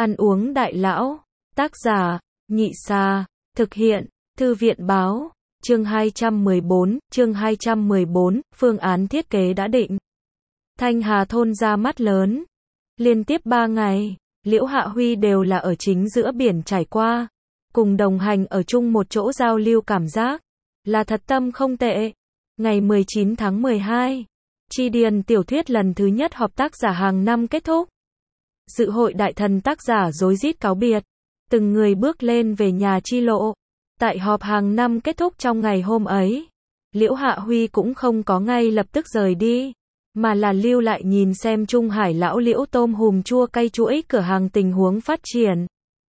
Ăn uống đại lão. Tác giả, Nhị Sa. Thực hiện, Thư viện báo. Chương 214, phương án thiết kế đã định. Thanh Hà thôn ra mắt lớn. Liên tiếp 3 ngày, Liễu Hạ Huy đều là ở chính giữa biển trải qua. Cùng đồng hành ở chung một chỗ giao lưu cảm giác. Là thật tâm không tệ. Ngày 19 tháng 12, Chi Điền tiểu thuyết lần thứ nhất họp tác giả hàng năm kết thúc. Dự hội đại thần tác giả rối rít cáo biệt. Từng người bước lên về nhà chi lộ. Tại họp hàng năm kết thúc trong ngày hôm ấy, Liễu Hạ Huy cũng không có ngay lập tức rời đi, mà là lưu lại nhìn xem Trung Hải lão Liễu tôm hùm chua cay chuỗi cửa hàng tình huống phát triển.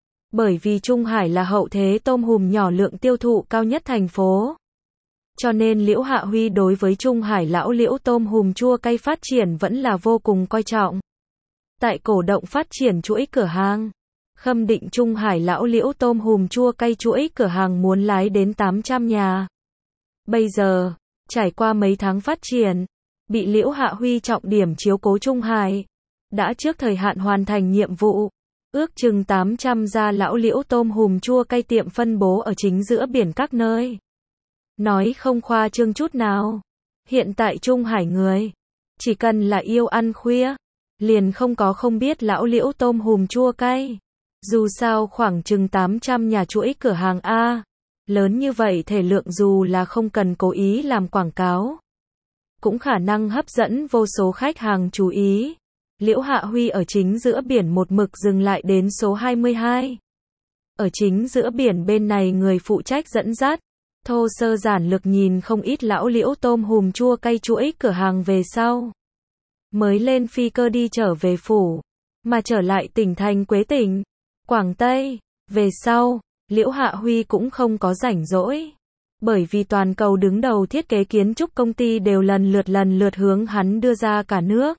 Bởi vì Trung Hải là hậu thế tôm hùm nhỏ lượng tiêu thụ cao nhất thành phố. Cho nên Liễu Hạ Huy đối với Trung Hải lão Liễu tôm hùm chua cay phát triển vẫn là vô cùng coi trọng. Tại cổ động phát triển chuỗi cửa hàng, khâm định Trung Hải lão Liễu tôm hùm chua cay chuỗi cửa hàng muốn lái đến 800 nhà. Bây giờ, trải qua mấy tháng phát triển, bị Liễu Hạ Huy trọng điểm chiếu cố Trung Hải, đã trước thời hạn hoàn thành nhiệm vụ. Ước chừng 800 gia lão Liễu tôm hùm chua cay tiệm phân bố ở chính giữa biển các nơi. Nói không khoa trương chút nào. Hiện tại Trung Hải người, chỉ cần là yêu ăn khuya, liền không biết lão Liễu tôm hùm chua cay. Dù sao khoảng chừng 800 nhà chuỗi cửa hàng A. Lớn như vậy thể lượng dù là không cần cố ý làm quảng cáo, cũng khả năng hấp dẫn vô số khách hàng chú ý. Liễu Hạ Huy ở chính giữa biển một mực dừng lại đến số 22. Ở chính giữa biển bên này người phụ trách dẫn dắt, thô sơ giản lược nhìn không ít lão Liễu tôm hùm chua cay chuỗi cửa hàng về sau. Mới lên phi cơ đi trở về phủ, mà trở lại tỉnh thành Quế tỉnh, Quảng Tây. Về sau, Liễu Hạ Huy cũng không có rảnh rỗi. Bởi vì toàn cầu đứng đầu thiết kế kiến trúc công ty đều lần lượt hướng hắn đưa ra cả nước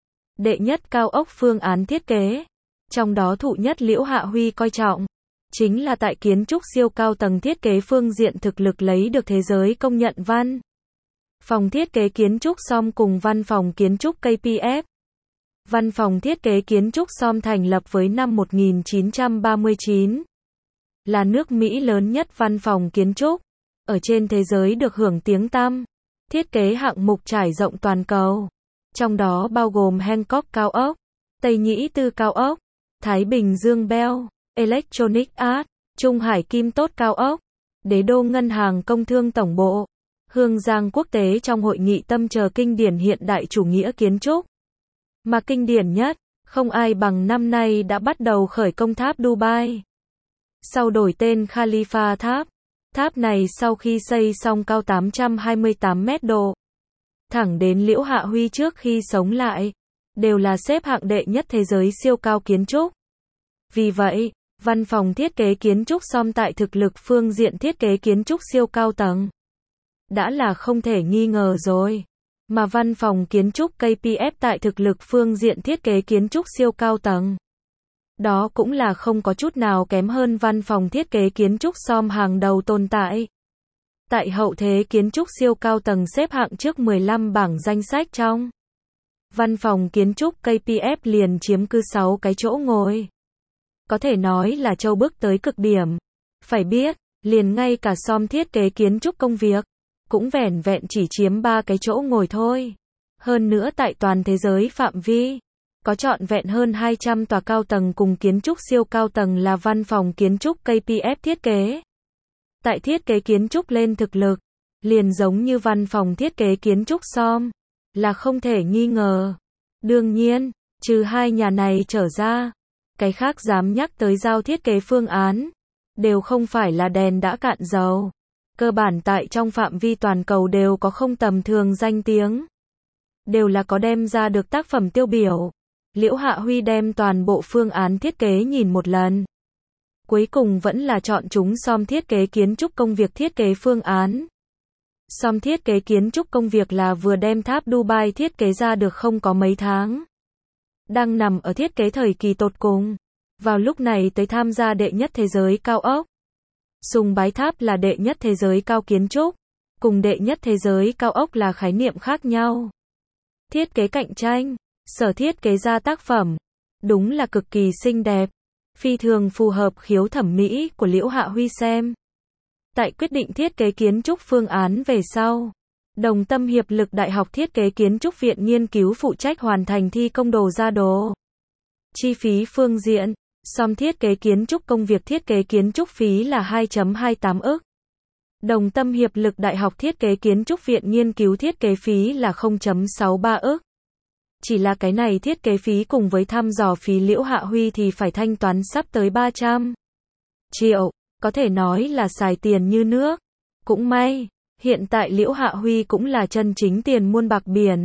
đệ nhất cao ốc phương án thiết kế. Trong đó thụ nhất Liễu Hạ Huy coi trọng, chính là tại kiến trúc siêu cao tầng thiết kế phương diện thực lực lấy được thế giới công nhận văn phòng thiết kế kiến trúc SOM cùng văn phòng kiến trúc KPF. Văn phòng thiết kế kiến trúc SOM thành lập với năm 1939. Là nước Mỹ lớn nhất văn phòng kiến trúc. Ở trên thế giới được hưởng tiếng tăm. Thiết kế hạng mục trải rộng toàn cầu. Trong đó bao gồm Hancock cao ốc, Tây Nhĩ Tư cao ốc, Thái Bình Dương Bell, Electronic Arts, Trung Hải Kim Tốt cao ốc, Đế Đô Ngân hàng Công thương Tổng bộ, Hương Giang Quốc tế trong hội nghị tâm chờ kinh điển hiện đại chủ nghĩa kiến trúc. Mà kinh điển nhất, không ai bằng năm nay đã bắt đầu khởi công tháp Dubai. Sau đổi tên Khalifa tháp. Tháp này sau khi xây xong cao 828 mét độ. Thẳng đến Liễu Hạ Huy trước khi sống lại, đều là xếp hạng đệ nhất thế giới siêu cao kiến trúc. Vì vậy, văn phòng thiết kế kiến trúc SOM tại thực lực phương diện thiết kế kiến trúc siêu cao tầng đã là không thể nghi ngờ rồi. Mà văn phòng kiến trúc KPF tại thực lực phương diện thiết kế kiến trúc siêu cao tầng, đó cũng là không có chút nào kém hơn văn phòng thiết kế kiến trúc SOM hàng đầu tồn tại. Tại hậu thế kiến trúc siêu cao tầng xếp hạng trước 15 bảng danh sách trong. Văn phòng kiến trúc KPF liền chiếm cứ 6 cái chỗ ngồi. Có thể nói là châu bức tới cực điểm. Phải biết, liền ngay cả SOM thiết kế kiến trúc công việc, cũng vẻn vẹn chỉ chiếm 3 cái chỗ ngồi thôi. Hơn nữa tại toàn thế giới phạm vi, có trọn vẹn hơn 200 tòa cao tầng cùng kiến trúc siêu cao tầng là văn phòng kiến trúc KPF thiết kế. Tại thiết kế kiến trúc lên thực lực, liền giống như văn phòng thiết kế kiến trúc SOM, là không thể nghi ngờ. Đương nhiên, trừ hai nhà này trở ra, cái khác dám nhắc tới giao thiết kế phương án, đều không phải là đèn đã cạn dầu. Cơ bản tại trong phạm vi toàn cầu đều có không tầm thường danh tiếng. Đều là có đem ra được tác phẩm tiêu biểu. Liễu Hạ Huy đem toàn bộ phương án thiết kế nhìn một lần. Cuối cùng vẫn là chọn chúng SOM thiết kế kiến trúc công việc thiết kế phương án. SOM thiết kế kiến trúc công việc là vừa đem tháp Dubai thiết kế ra được không có mấy tháng. Đang nằm ở thiết kế thời kỳ tột cùng. Vào lúc này tới tham gia đệ nhất thế giới cao ốc. Sùng bái tháp là đệ nhất thế giới cao kiến trúc. Cùng đệ nhất thế giới cao ốc là khái niệm khác nhau. Thiết kế cạnh tranh, sở thiết kế ra tác phẩm, đúng là cực kỳ xinh đẹp. phi thường phù hợp khiếu thẩm mỹ của Liễu Hạ Huy xem. Tại quyết định thiết kế kiến trúc phương án về sau, Đồng Tâm Hiệp lực Đại học Thiết kế Kiến trúc Viện Nghiên cứu phụ trách hoàn thành thi công đồ ra đồ. Chi phí phương diện, Som thiết kế kiến trúc công việc thiết kế kiến trúc phí là 2,28 ức. Đồng Tâm Hiệp lực Đại học Thiết kế Kiến trúc Viện Nghiên cứu thiết kế phí là 0,63 ức. Chỉ là cái này thiết kế phí cùng với thăm dò phí Liễu Hạ Huy thì phải thanh toán sắp tới 300 triệu, có thể nói là xài tiền như nước. Cũng may, hiện tại Liễu Hạ Huy cũng là chân chính tiền muôn bạc biển.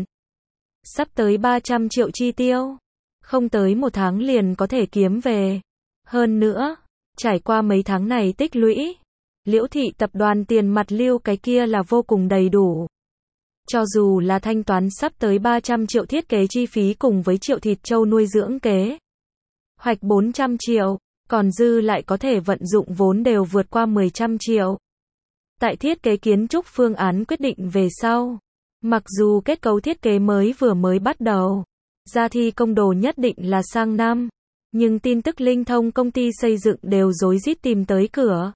Sắp tới 300 triệu chi tiêu, không tới một tháng liền có thể kiếm về. Hơn nữa, trải qua mấy tháng này tích lũy, Liễu thị tập đoàn tiền mặt lưu cái kia là vô cùng đầy đủ. Cho dù là thanh toán sắp tới 300 triệu thiết kế chi phí cùng với triệu thịt trâu nuôi dưỡng kế hoạch 400 triệu, còn dư lại có thể vận dụng vốn đều vượt qua 100 triệu. Tại thiết kế kiến trúc phương án quyết định về sau, mặc dù kết cấu thiết kế vừa mới bắt đầu, ra thi công đồ nhất định là sang năm, nhưng tin tức linh thông công ty xây dựng đều rối rít tìm tới cửa.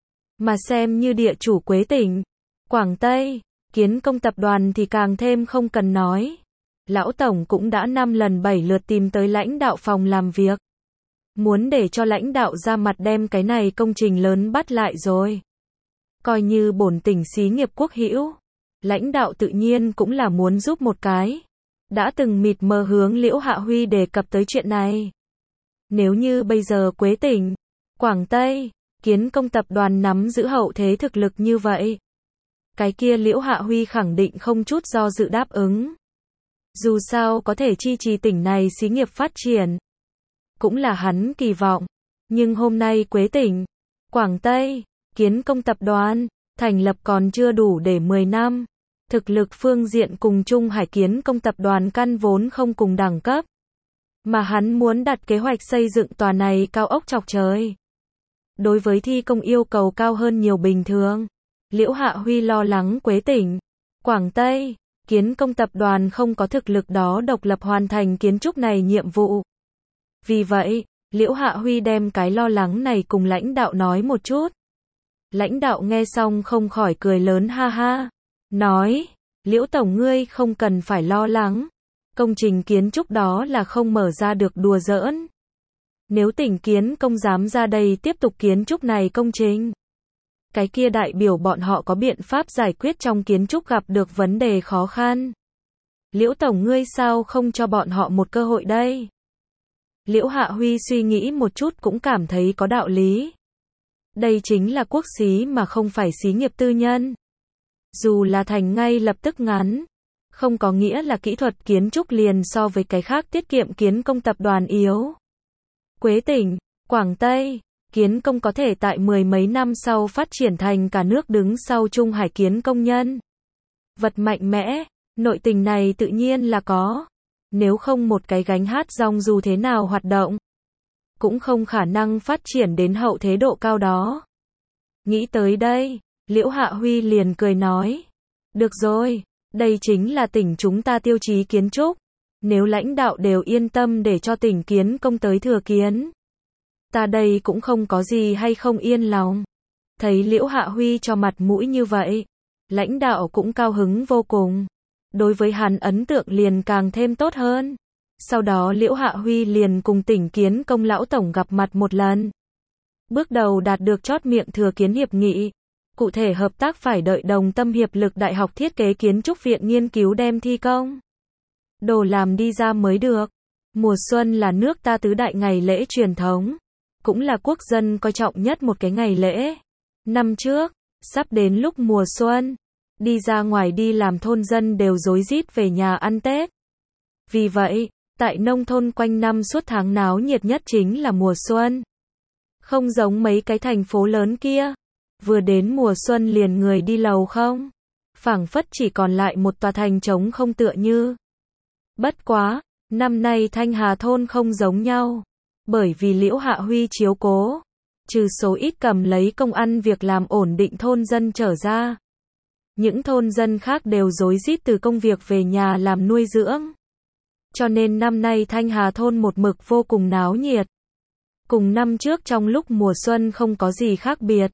Mà xem như địa chủ Quế Tỉnh, Quảng Tây, Kiến Công tập đoàn thì càng thêm không cần nói. Lão Tổng cũng đã 5 lần 7 lượt tìm tới lãnh đạo phòng làm việc. Muốn để cho lãnh đạo ra mặt đem cái này công trình lớn bắt lại rồi. Coi như bổn tỉnh xí nghiệp quốc hữu, lãnh đạo tự nhiên cũng là muốn giúp một cái. Đã từng mịt mờ hướng Liễu Hạ Huy đề cập tới chuyện này. Nếu như bây giờ Quế Tỉnh, Quảng Tây, Kiến Công tập đoàn nắm giữ hậu thế thực lực như vậy, cái kia Liễu Hạ Huy khẳng định không chút do dự đáp ứng. Dù sao có thể chi trì tỉnh này xí nghiệp phát triển, cũng là hắn kỳ vọng. Nhưng hôm nay Quế Tỉnh, Quảng Tây, Kiến Công tập đoàn thành lập còn chưa đủ để 10 năm. Thực lực phương diện cùng Trung Hải Kiến Công tập đoàn căn vốn không cùng đẳng cấp. Mà hắn muốn đặt kế hoạch xây dựng tòa này cao ốc chọc trời. Đối với thi công yêu cầu cao hơn nhiều bình thường. Liễu Hạ Huy lo lắng Quế Tỉnh, Quảng Tây, Kiến Công tập đoàn không có thực lực đó độc lập hoàn thành kiến trúc này nhiệm vụ. Vì vậy, Liễu Hạ Huy đem cái lo lắng này cùng lãnh đạo nói một chút. Lãnh đạo nghe xong không khỏi cười lớn ha ha. Nói, Liễu Tổng ngươi không cần phải lo lắng. Công trình kiến trúc đó là không mở ra được đùa giỡn. Nếu tỉnh Kiến Công dám ra đây tiếp tục kiến trúc này công trình, cái kia đại biểu bọn họ có biện pháp giải quyết trong kiến trúc gặp được vấn đề khó khăn. Liễu Tổng ngươi sao không cho bọn họ một cơ hội đây? Liễu Hạ Huy suy nghĩ một chút cũng cảm thấy có đạo lý. Đây chính là quốc xí mà không phải xí nghiệp tư nhân. Dù là thành ngay lập tức ngắn, không có nghĩa là kỹ thuật kiến trúc liền so với cái khác tiết kiệm Kiến Công tập đoàn yếu. Quế Tỉnh, Quảng Tây, Kiến Công có thể tại 10 mấy năm sau phát triển thành cả nước đứng sau Trung Hải Kiến Công nhân. Vật mạnh mẽ, nội tình này tự nhiên là có. Nếu không một cái gánh hát rong dù thế nào hoạt động, cũng không khả năng phát triển đến hậu thế độ cao đó. Nghĩ tới đây, Liễu Hạ Huy liền cười nói. Được rồi, đây chính là tỉnh chúng ta tiêu chí kiến trúc. Nếu lãnh đạo đều yên tâm để cho tỉnh Kiến Công tới thừa kiến, ta đây cũng không có gì hay không yên lòng. Thấy Liễu Hạ Huy cho mặt mũi như vậy, lãnh đạo cũng cao hứng vô cùng. Đối với hắn ấn tượng liền càng thêm tốt hơn. Sau đó Liễu Hạ Huy liền cùng tỉnh Kiến Công lão tổng gặp mặt một lần. Bước đầu đạt được chót miệng thừa kiến hiệp nghị. Cụ thể hợp tác phải đợi Đồng Tâm Hiệp lực Đại học Thiết kế Kiến trúc Viện Nghiên cứu đem thi công đồ làm đi ra mới được. Mùa xuân là nước ta tứ đại ngày lễ truyền thống, cũng là quốc dân coi trọng nhất một cái ngày lễ. Năm trước, sắp đến lúc mùa xuân, đi ra ngoài đi làm thôn dân đều rối rít về nhà ăn Tết. Vì vậy, tại nông thôn quanh năm suốt tháng náo nhiệt nhất chính là mùa xuân. Không giống mấy cái thành phố lớn kia, vừa đến mùa xuân liền người đi lầu không. Phảng phất chỉ còn lại một tòa thành trống không tựa như. Bất quá, năm nay Thanh Hà thôn không giống nhau. Bởi vì Liễu Hạ Huy chiếu cố, trừ số ít cầm lấy công ăn việc làm ổn định thôn dân trở ra, những thôn dân khác đều rối rít từ công việc về nhà làm nuôi dưỡng. Cho nên năm nay Thanh Hà thôn một mực vô cùng náo nhiệt. Cùng năm trước trong lúc mùa xuân không có gì khác biệt.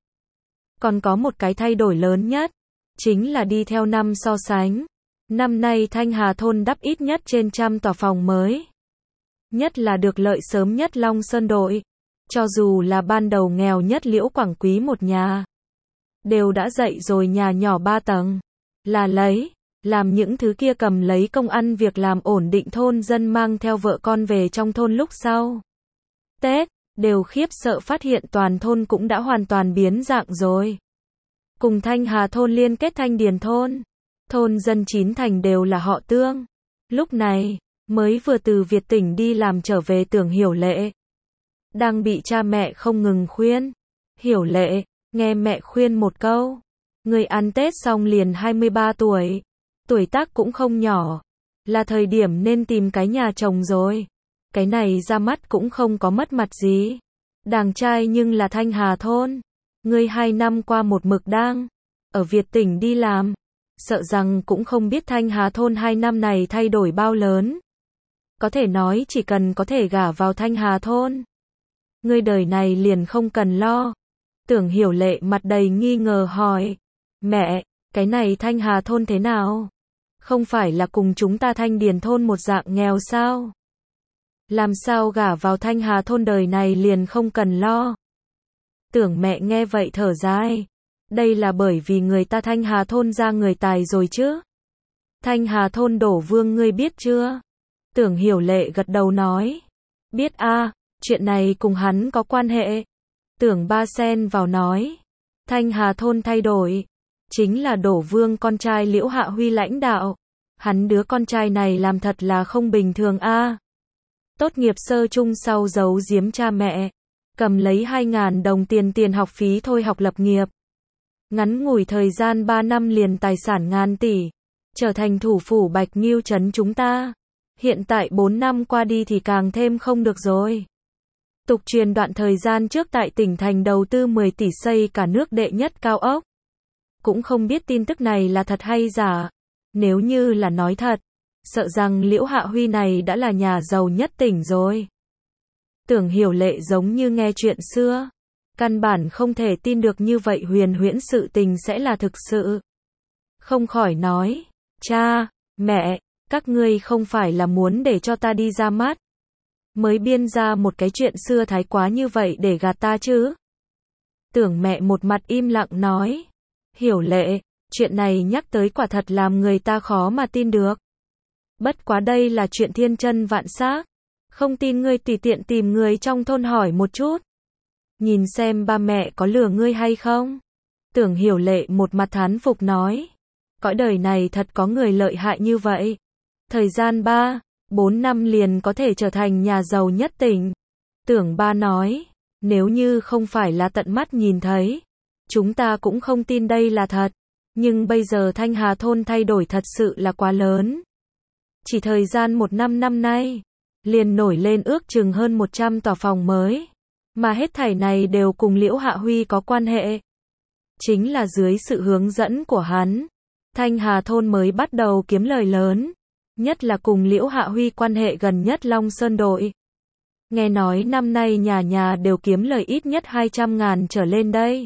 Còn có một cái thay đổi lớn nhất, chính là đi theo năm so sánh. Năm nay Thanh Hà thôn đắp ít nhất trên 100 tòa phòng mới. Nhất là được lợi sớm nhất Long Sơn đội. Cho dù là ban đầu nghèo nhất Liễu Quảng Quý một nhà. Đều đã dậy rồi nhà nhỏ 3 tầng. Là làm những thứ kia cầm lấy công ăn việc làm ổn định thôn dân mang theo vợ con về trong thôn lúc sau. Tết, đều khiếp sợ phát hiện toàn thôn cũng đã hoàn toàn biến dạng rồi. Cùng Thanh Hà thôn liên kết Thanh Điền thôn. Thôn dân 9 thành đều là họ Tương. Lúc này, mới vừa từ Việt tỉnh đi làm trở về Tưởng Hiểu Lệ. Đang bị cha mẹ không ngừng khuyên. Hiểu Lệ, nghe mẹ khuyên một câu. Người ăn Tết xong liền 23 tuổi. Tuổi tác cũng không nhỏ. Là thời điểm nên tìm cái nhà chồng rồi. Cái này ra mắt cũng không có mất mặt gì. Đàng trai nhưng là Thanh Hà thôn. Ngươi 2 năm qua một mực đang ở Việt tỉnh đi làm. Sợ rằng cũng không biết Thanh Hà thôn 2 năm này thay đổi bao lớn. Có thể nói chỉ cần có thể gả vào Thanh Hà thôn. Ngươi đời này liền không cần lo. Tưởng Hiểu Lệ mặt đầy nghi ngờ hỏi. Mẹ, cái này Thanh Hà thôn thế nào? Không phải là cùng chúng ta Thanh Điền thôn một dạng nghèo sao? Làm sao gả vào Thanh Hà thôn đời này liền không cần lo? Tưởng mẹ nghe vậy thở dài. Đây là bởi vì người ta Thanh Hà thôn ra người tài rồi chứ. Thanh Hà thôn Đổ Vương ngươi biết chưa? Tưởng Hiểu Lệ gật đầu nói. Biết a, chuyện này cùng hắn có quan hệ. Tưởng Ba xen vào nói. Thanh Hà thôn thay đổi. Chính là Đổ Vương con trai Liễu Hạ Huy lãnh đạo. Hắn đứa con trai này làm thật là không bình thường a. Tốt nghiệp sơ trung sau giấu giếm cha mẹ. Cầm lấy 2.000 đồng tiền học phí thôi học lập nghiệp. Ngắn ngủi thời gian 3 năm liền tài sản ngàn tỷ. Trở thành thủ phủ Bạch Nghiêu trấn chúng ta. Hiện tại 4 năm qua đi thì càng thêm không được rồi. Tục truyền đoạn thời gian trước tại tỉnh thành đầu tư 10 tỷ xây cả nước đệ nhất cao ốc. Cũng không biết tin tức này là thật hay giả. Nếu như là nói thật, sợ rằng Liễu Hạ Huy này đã là nhà giàu nhất tỉnh rồi. Tưởng Hiểu Lệ giống như nghe chuyện xưa. Căn bản không thể tin được như vậy huyền huyễn sự tình sẽ là thực sự. Không khỏi nói, cha, mẹ, các ngươi không phải là muốn để cho ta đi ra mắt. Mới biên ra một cái chuyện xưa thái quá như vậy để gạt ta chứ. Tưởng mẹ một mặt im lặng nói, Hiểu Lệ, chuyện này nhắc tới quả thật làm người ta khó mà tin được. Bất quá đây là chuyện thiên chân vạn xác. Không tin ngươi tùy tiện tìm người trong thôn hỏi một chút. Nhìn xem ba mẹ có lừa ngươi hay không? Tưởng Hiểu Lệ một mặt thán phục nói. Cõi đời này thật có người lợi hại như vậy. Thời gian 3, 4 năm liền có thể trở thành nhà giàu nhất tỉnh. Tưởng Ba nói. Nếu như không phải là tận mắt nhìn thấy. Chúng ta cũng không tin đây là thật. Nhưng bây giờ Thanh Hà thôn thay đổi thật sự là quá lớn. Chỉ thời gian 1 năm nay. Liền nổi lên ước chừng hơn 100 tòa phòng mới. Mà hết thảy này đều cùng Liễu Hạ Huy có quan hệ. Chính là dưới sự hướng dẫn của hắn. Thanh Hà thôn mới bắt đầu kiếm lời lớn. Nhất là cùng Liễu Hạ Huy quan hệ gần nhất Long Sơn đội. Nghe nói năm nay nhà nhà đều kiếm lời ít nhất 200.000 trở lên đây.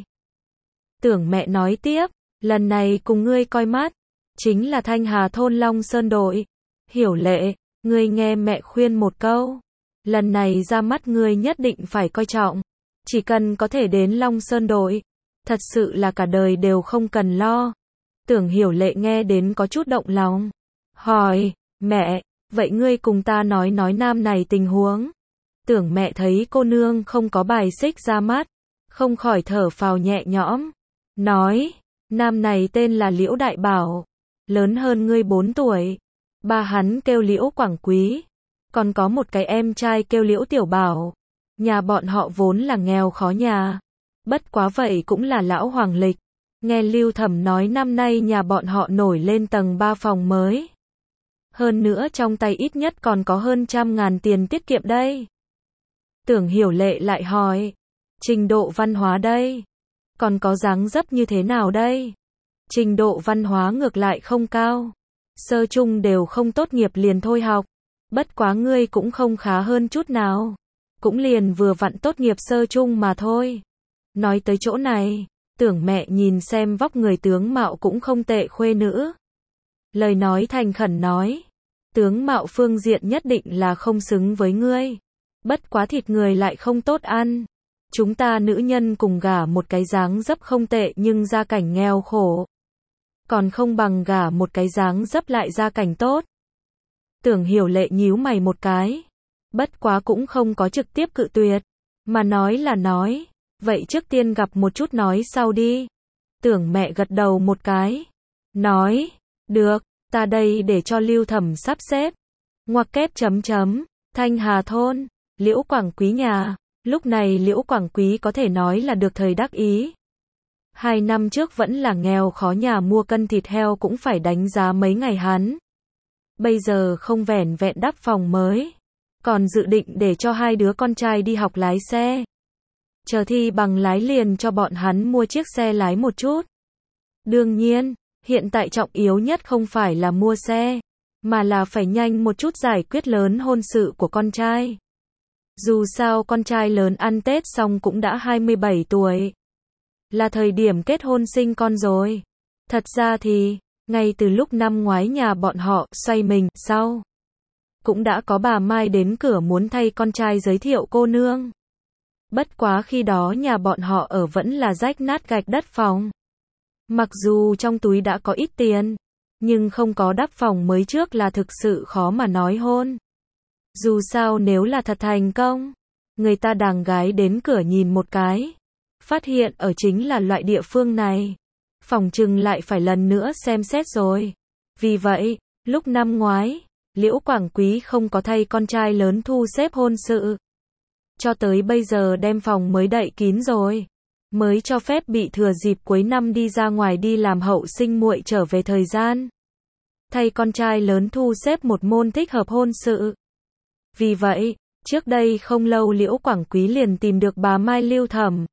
Tưởng mẹ nói tiếp. Lần này cùng ngươi coi mắt. Chính là Thanh Hà thôn Long Sơn đội. Hiểu Lệ, ngươi nghe mẹ khuyên một câu. Lần này ra mắt ngươi nhất định phải coi trọng. Chỉ cần có thể đến Long Sơn đội. Thật sự là cả đời đều không cần lo. Tưởng Hiểu Lệ nghe đến có chút động lòng. Hỏi, mẹ, vậy ngươi cùng ta nói nam này tình huống. Tưởng mẹ thấy cô nương không có bài xích ra mắt. Không khỏi thở phào nhẹ nhõm. Nói, nam này tên là Liễu Đại Bảo. Lớn hơn ngươi 4 tuổi. Ba hắn kêu Liễu Quảng Quý. Còn có một cái em trai kêu Liễu Tiểu Bảo. Nhà bọn họ vốn là nghèo khó nhà. Bất quá vậy cũng là lão hoàng lịch. Nghe Lưu Thẩm nói năm nay nhà bọn họ nổi lên tầng 3 phòng mới. Hơn nữa trong tay ít nhất còn có hơn 100.000 tiền tiết kiệm đây. Tưởng Hiểu Lệ lại hỏi. Trình độ văn hóa đây. Còn có dáng dấp như thế nào đây? Trình độ văn hóa ngược lại không cao. Sơ trung đều không tốt nghiệp liền thôi học. Bất quá ngươi cũng không khá hơn chút nào. cũng liền vừa vặn tốt nghiệp sơ chung mà thôi. Nói tới chỗ này, Tưởng mẹ nhìn xem vóc người tướng mạo cũng không tệ khuê nữ. Lời nói thành khẩn nói, tướng mạo phương diện nhất định là không xứng với ngươi. Bất quá thịt người lại không tốt ăn. Chúng ta nữ nhân cùng gả một cái dáng dấp không tệ nhưng gia cảnh nghèo khổ. Còn không bằng gả một cái dáng dấp lại gia cảnh tốt. Tưởng Hiểu Lệ nhíu mày một cái. Bất quá cũng không có trực tiếp cự tuyệt. Mà nói là nói. Vậy trước tiên gặp một chút nói sau đi. Tưởng mẹ gật đầu một cái. Nói. Được, ta đây để cho Lưu Thẩm sắp xếp. Ngoặc kép chấm chấm. Thanh Hà thôn. Liễu Quảng Quý nhà. Lúc này Liễu Quảng Quý có thể nói là được thời đắc ý. 2 năm trước vẫn là nghèo khó nhà mua cân thịt heo cũng phải đánh giá mấy ngày hắn. Bây giờ không vẻn vẹn đắp phòng mới. Còn dự định để cho 2 đứa con trai đi học lái xe. Chờ thi bằng lái liền cho bọn hắn mua chiếc xe lái một chút. Đương nhiên, hiện tại trọng yếu nhất không phải là mua xe, mà là phải nhanh một chút giải quyết lớn hôn sự của con trai. Dù sao con trai lớn ăn Tết xong cũng đã 27 tuổi. Là thời điểm kết hôn sinh con rồi. Thật ra thì, ngay từ lúc năm ngoái nhà bọn họ xoay mình sau, cũng đã có bà Mai đến cửa muốn thay con trai giới thiệu cô nương. Bất quá khi đó nhà bọn họ ở vẫn là rách nát gạch đất phòng. Mặc dù trong túi đã có ít tiền, nhưng không có đắp phòng mới trước là thực sự khó mà nói hôn. Dù sao nếu là thật thành công, người ta đàng gái đến cửa nhìn một cái, phát hiện ở chính là loại địa phương này, phỏng chừng lại phải lần nữa xem xét rồi. Vì vậy, lúc năm ngoái, Liễu Quảng Quý không có thay con trai lớn thu xếp hôn sự. Cho tới bây giờ đem phòng mới đậy kín rồi, mới cho phép bị thừa dịp cuối năm đi ra ngoài đi làm hậu sinh muội trở về thời gian. Thay con trai lớn thu xếp một môn thích hợp hôn sự. Vì vậy, trước đây không lâu Liễu Quảng Quý liền tìm được bà Mai Lưu Thẩm.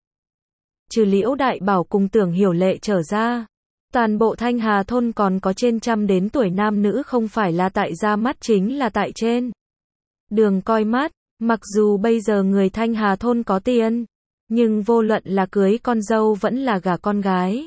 Trừ Liễu Đại Bảo cùng Tưởng Hiểu Lệ trở ra, toàn bộ Thanh Hà thôn còn có trên trăm đến tuổi nam nữ không phải là tại ra mắt chính là tại trên đường coi mắt. Mặc dù bây giờ người Thanh Hà thôn có tiền, nhưng vô luận là cưới con dâu vẫn là gả con gái,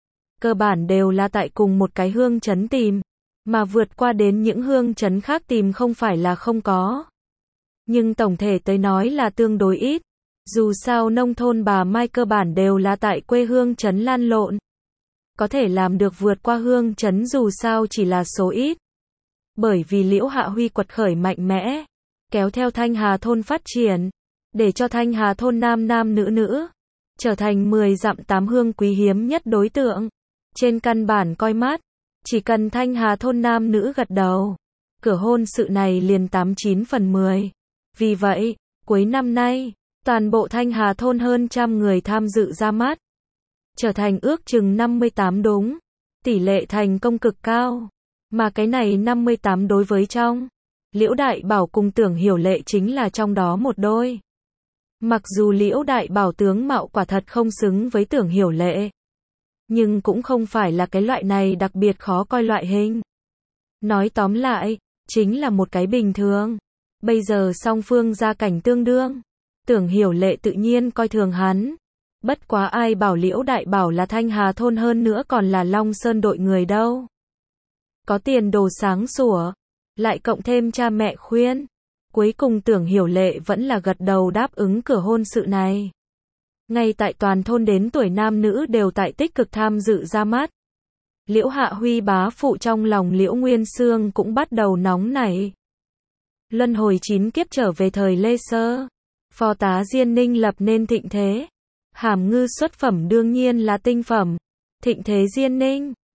cơ bản đều là tại cùng một cái hương trấn tìm, mà vượt qua đến những hương trấn khác tìm không phải là không có. Nhưng tổng thể tới nói là tương đối ít. Dù sao nông thôn bà Mai cơ bản đều là tại quê hương trấn lan lộn. Có thể làm được vượt qua hương trấn dù sao chỉ là số ít. Bởi vì Liễu Hạ Huy quật khởi mạnh mẽ, kéo theo Thanh Hà thôn phát triển, để cho Thanh Hà thôn nam nam nữ nữ trở thành 10 dặm 8 hương quý hiếm nhất đối tượng. Trên căn bản coi mắt, chỉ cần Thanh Hà thôn nam nữ gật đầu, cửa hôn sự này liền 89 phần 10. Vì vậy, cuối năm nay, toàn bộ Thanh Hà thôn hơn trăm người tham dự ra mắt, trở thành ước chừng 58 đúng, tỷ lệ thành công cực cao. Mà cái này 58 đối với trong, Liễu Đại Bảo cùng Tưởng Hiểu Lệ chính là trong đó một đôi. Mặc dù Liễu Đại Bảo tướng mạo quả thật không xứng với Tưởng Hiểu Lệ, nhưng cũng không phải là cái loại này đặc biệt khó coi loại hình. Nói tóm lại, chính là một cái bình thường. Bây giờ song phương gia cảnh tương đương, Tưởng Hiểu Lệ tự nhiên coi thường hắn. Bất quá ai bảo Liễu Đại Bảo là Thanh Hà thôn hơn nữa còn là Long Sơn đội người đâu. Có tiền đồ sáng sủa, lại cộng thêm cha mẹ khuyên. Cuối cùng Tưởng Hiểu Lệ vẫn là gật đầu đáp ứng cửa hôn sự này. Ngay tại toàn thôn đến tuổi nam nữ đều tại tích cực tham dự ra mắt. Liễu Hạ Huy bá phụ trong lòng Liễu Nguyên Xương cũng bắt đầu nóng nảy. Luân hồi 9 kiếp trở về thời Lê Sơ, phò tá Diên Ninh lập nên thịnh thế. Hàm ngư xuất phẩm đương nhiên là tinh phẩm. Thịnh thế Diên Ninh,